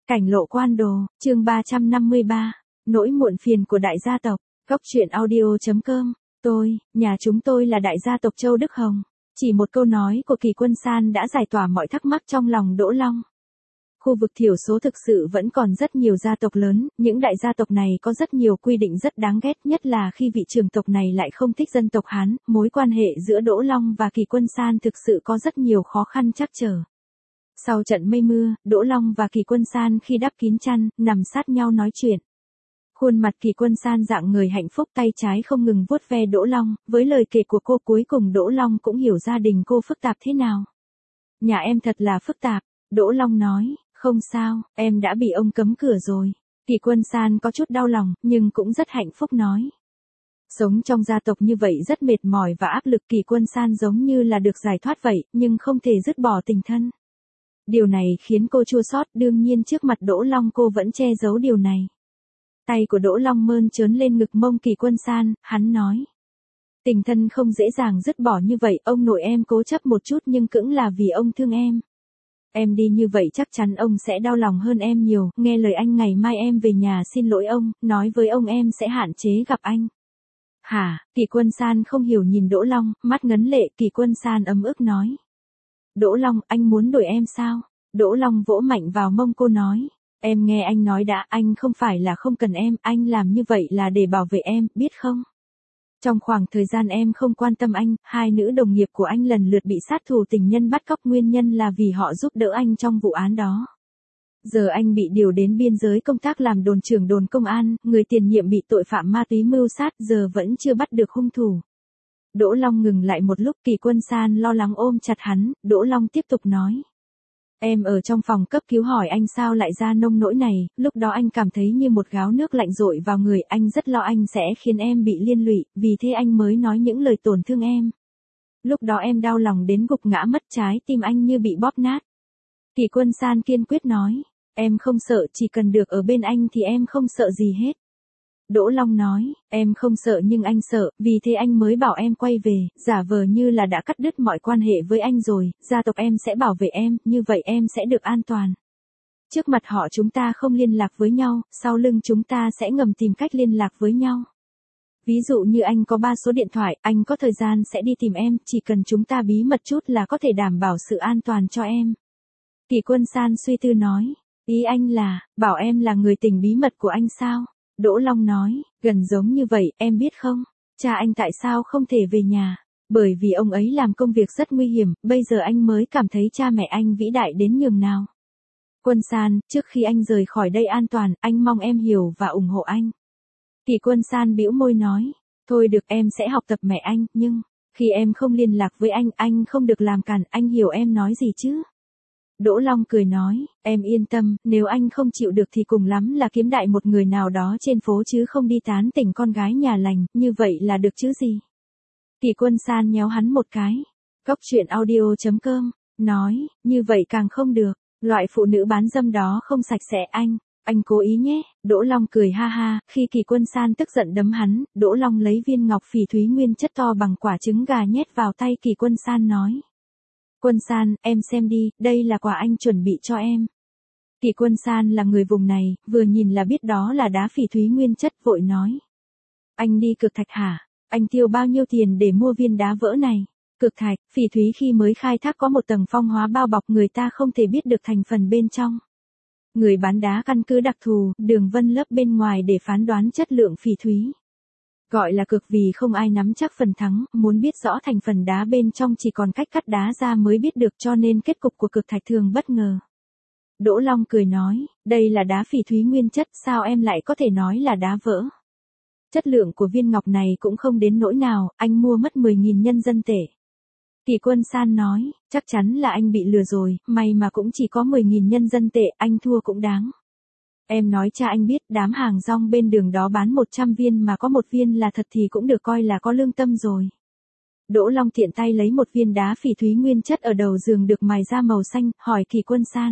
Cảnh lộ quan đồ, chương 353, nỗi muộn phiền của đại gia tộc, góc truyện audio.com, nhà chúng tôi là đại gia tộc Châu Đức Hồng. Chỉ một câu nói của Kỳ Quân San đã giải tỏa mọi thắc mắc trong lòng Đỗ Long. Khu vực thiểu số thực sự vẫn còn rất nhiều gia tộc lớn, những đại gia tộc này có rất nhiều quy định rất đáng ghét, nhất là khi vị trưởng tộc này lại không thích dân tộc Hán, mối quan hệ giữa Đỗ Long và Kỳ Quân San thực sự có rất nhiều khó khăn trắc trở. Sau trận mây mưa, Đỗ Long và Kỳ Quân San khi đắp kín chăn, nằm sát nhau nói chuyện. Khuôn mặt Kỳ Quân San dạng người hạnh phúc, tay trái không ngừng vuốt ve Đỗ Long, với lời kể của cô cuối cùng Đỗ Long cũng hiểu gia đình cô phức tạp thế nào. Nhà em thật là phức tạp, Đỗ Long nói, không sao, em đã bị ông cấm cửa rồi. Kỳ Quân San có chút đau lòng, nhưng cũng rất hạnh phúc nói. Sống trong gia tộc như vậy rất mệt mỏi và áp lực, Kỳ Quân San giống như là được giải thoát vậy, nhưng không thể dứt bỏ tình thân. Điều này khiến cô chua xót, đương nhiên trước mặt Đỗ Long cô vẫn che giấu điều này. Tay của Đỗ Long mơn trớn lên ngực mông Kỳ Quân San, hắn nói. Tình thân không dễ dàng dứt bỏ như vậy, ông nội em cố chấp một chút nhưng cũng là vì ông thương em. Em đi như vậy chắc chắn ông sẽ đau lòng hơn em nhiều, nghe lời anh ngày mai em về nhà xin lỗi ông, nói với ông em sẽ hạn chế gặp anh. Hả, Kỳ Quân San không hiểu nhìn Đỗ Long, mắt ngấn lệ, Kỳ Quân San ấm ức nói. Đỗ Long, anh muốn đuổi em sao? Đỗ Long vỗ mạnh vào mông cô nói. Em nghe anh nói đã, anh không phải là không cần em, anh làm như vậy là để bảo vệ em, biết không? Trong khoảng thời gian em không quan tâm anh, hai nữ đồng nghiệp của anh lần lượt bị sát thủ tình nhân bắt cóc, nguyên nhân là vì họ giúp đỡ anh trong vụ án đó. Giờ anh bị điều đến biên giới công tác làm đồn trưởng đồn công an, người tiền nhiệm bị tội phạm ma túy mưu sát, giờ vẫn chưa bắt được hung thủ. Đỗ Long ngừng lại một lúc, Kỳ Quân San lo lắng ôm chặt hắn, Đỗ Long tiếp tục nói. Em ở trong phòng cấp cứu hỏi anh sao lại ra nông nỗi này, lúc đó anh cảm thấy như một gáo nước lạnh dội vào người, anh rất lo anh sẽ khiến em bị liên lụy, vì thế anh mới nói những lời tổn thương em. Lúc đó em đau lòng đến gục ngã mất, trái tim anh như bị bóp nát. Kỳ Quân San kiên quyết nói, em không sợ, chỉ cần được ở bên anh thì em không sợ gì hết. Đỗ Long nói, em không sợ nhưng anh sợ, vì thế anh mới bảo em quay về, giả vờ như là đã cắt đứt mọi quan hệ với anh rồi, gia tộc em sẽ bảo vệ em, như vậy em sẽ được an toàn. Trước mặt họ chúng ta không liên lạc với nhau, sau lưng chúng ta sẽ ngầm tìm cách liên lạc với nhau. Ví dụ như anh có 3 số điện thoại, anh có thời gian sẽ đi tìm em, chỉ cần chúng ta bí mật chút là có thể đảm bảo sự an toàn cho em. Kỳ Quân San suy tư nói, ý anh là, bảo em là người tình bí mật của anh sao? Đỗ Long nói, gần giống như vậy, em biết không, cha anh tại sao không thể về nhà, bởi vì ông ấy làm công việc rất nguy hiểm, bây giờ anh mới cảm thấy cha mẹ anh vĩ đại đến nhường nào. Quân San, trước khi anh rời khỏi đây an toàn, anh mong em hiểu và ủng hộ anh. Kỳ Quân San bĩu môi nói, thôi được em sẽ học tập mẹ anh, nhưng, khi em không liên lạc với anh không được làm cản, anh hiểu em nói gì chứ? Đỗ Long cười nói, em yên tâm, nếu anh không chịu được thì cùng lắm là kiếm đại một người nào đó trên phố chứ không đi tán tỉnh con gái nhà lành, như vậy là được chứ gì. Kỳ Quân San nhéo hắn một cái. Góc truyện audio.com, nói, như vậy càng không được, loại phụ nữ bán dâm đó không sạch sẽ anh cố ý nhé. Đỗ Long cười ha ha, khi Kỳ Quân San tức giận đấm hắn, Đỗ Long lấy viên ngọc phỉ thúy nguyên chất to bằng quả trứng gà nhét vào tay Kỳ Quân San nói. Quân San, em xem đi, đây là quà anh chuẩn bị cho em. Kỳ Quân San là người vùng này, vừa nhìn là biết đó là đá phỉ thúy nguyên chất, vội nói. Anh đi cực thạch hả? Anh tiêu bao nhiêu tiền để mua viên đá vỡ này? Cực thạch, phỉ thúy khi mới khai thác có một tầng phong hóa bao bọc, người ta không thể biết được thành phần bên trong. Người bán đá căn cứ đặc thù, đường vân lớp bên ngoài để phán đoán chất lượng phỉ thúy. Gọi là cực vì không ai nắm chắc phần thắng, muốn biết rõ thành phần đá bên trong chỉ còn cách cắt đá ra mới biết được, cho nên kết cục của cực thạch thường bất ngờ. Đỗ Long cười nói, đây là đá phỉ thúy nguyên chất, sao em lại có thể nói là đá vỡ? Chất lượng của viên ngọc này cũng không đến nỗi nào, anh mua mất 10.000 nhân dân tệ. Kỳ Quân San nói, chắc chắn là anh bị lừa rồi, may mà cũng chỉ có 10.000 nhân dân tệ, anh thua cũng đáng. Em nói cha anh biết, đám hàng rong bên đường đó bán 100 viên mà có một viên là thật thì cũng được coi là có lương tâm rồi. Đỗ Long tiện tay lấy một viên đá phỉ thúy nguyên chất ở đầu giường được mài ra màu xanh, hỏi Kỳ Quân San.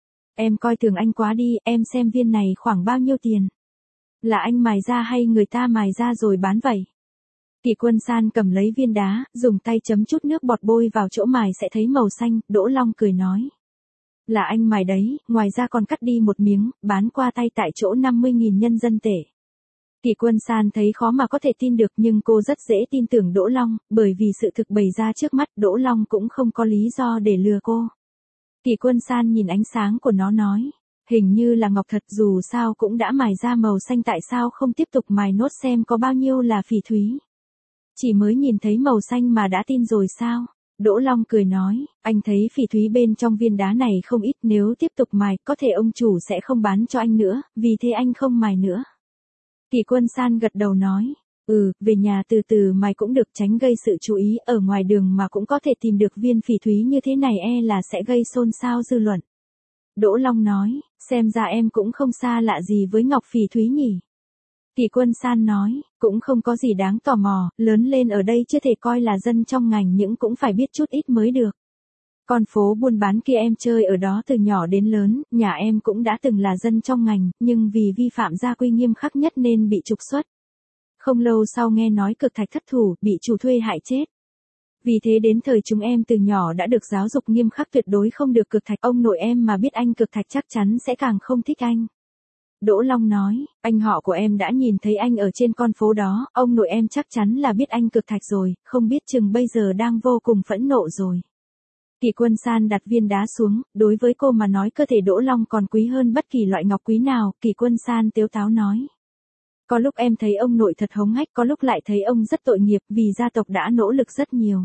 Em coi thường anh quá đi, em xem viên này khoảng bao nhiêu tiền? Là anh mài ra hay người ta mài ra rồi bán vậy? Kỳ Quân San cầm lấy viên đá, dùng tay chấm chút nước bọt bôi vào chỗ mài sẽ thấy màu xanh, Đỗ Long cười nói. Là anh mài đấy, ngoài ra còn cắt đi một miếng, bán qua tay tại chỗ 50.000 nhân dân tệ. Kỳ Quân San thấy khó mà có thể tin được nhưng cô rất dễ tin tưởng Đỗ Long, bởi vì sự thực bày ra trước mắt Đỗ Long cũng không có lý do để lừa cô. Kỳ Quân San nhìn ánh sáng của nó nói, hình như là ngọc thật, dù sao cũng đã mài ra màu xanh, tại sao không tiếp tục mài nốt xem có bao nhiêu là phỉ thúy. Chỉ mới nhìn thấy màu xanh mà đã tin rồi sao? Đỗ Long cười nói, anh thấy phỉ thúy bên trong viên đá này không ít, nếu tiếp tục mài, có thể ông chủ sẽ không bán cho anh nữa, vì thế anh không mài nữa. Kỳ Quân San gật đầu nói, về nhà từ từ mài cũng được, tránh gây sự chú ý, ở ngoài đường mà cũng có thể tìm được viên phỉ thúy như thế này là sẽ gây xôn xao dư luận. Đỗ Long nói, xem ra em cũng không xa lạ gì với ngọc phỉ thúy nhỉ. Kỳ Quân San nói, cũng không có gì đáng tò mò, lớn lên ở đây chưa thể coi là dân trong ngành nhưng cũng phải biết chút ít mới được. Con phố buôn bán kia em chơi ở đó từ nhỏ đến lớn, nhà em cũng đã từng là dân trong ngành, nhưng vì vi phạm gia quy nghiêm khắc nhất nên bị trục xuất. Không lâu sau nghe nói cực thạch thất thủ, bị chủ thuê hại chết. Vì thế đến thời chúng em từ nhỏ đã được giáo dục nghiêm khắc, tuyệt đối không được cực thạch. Ông nội em mà biết anh cực thạch chắc chắn sẽ càng không thích anh. Đỗ Long nói, anh họ của em đã nhìn thấy anh ở trên con phố đó, ông nội em chắc chắn là biết anh cực thạch rồi, không biết chừng bây giờ đang vô cùng phẫn nộ rồi. Kỳ Quân San đặt viên đá xuống, đối với cô mà nói cơ thể Đỗ Long còn quý hơn bất kỳ loại ngọc quý nào. Kỳ Quân San tếu táo nói, có lúc em thấy ông nội thật hống hách, có lúc lại thấy ông rất tội nghiệp vì gia tộc đã nỗ lực rất nhiều.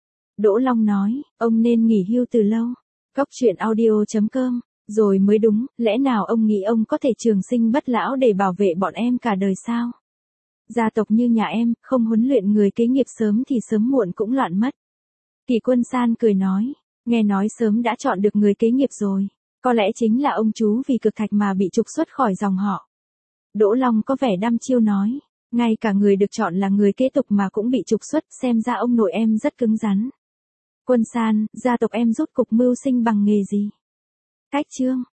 Đỗ Long nói, ông nên nghỉ hưu từ lâu. Cóc truyện audio.com, rồi mới đúng, lẽ nào ông nghĩ ông có thể trường sinh bất lão để bảo vệ bọn em cả đời sao? Gia tộc như nhà em, không huấn luyện người kế nghiệp sớm thì sớm muộn cũng loạn mất. Kỳ Quân San cười nói, nghe nói sớm đã chọn được người kế nghiệp rồi, có lẽ chính là ông chú vì cực thạch mà bị trục xuất khỏi dòng họ. Đỗ Long có vẻ đăm chiêu nói, ngay cả người được chọn là người kế tục mà cũng bị trục xuất, xem ra ông nội em rất cứng rắn. Quân San, gia tộc em rốt cục mưu sinh bằng nghề gì? Cách chương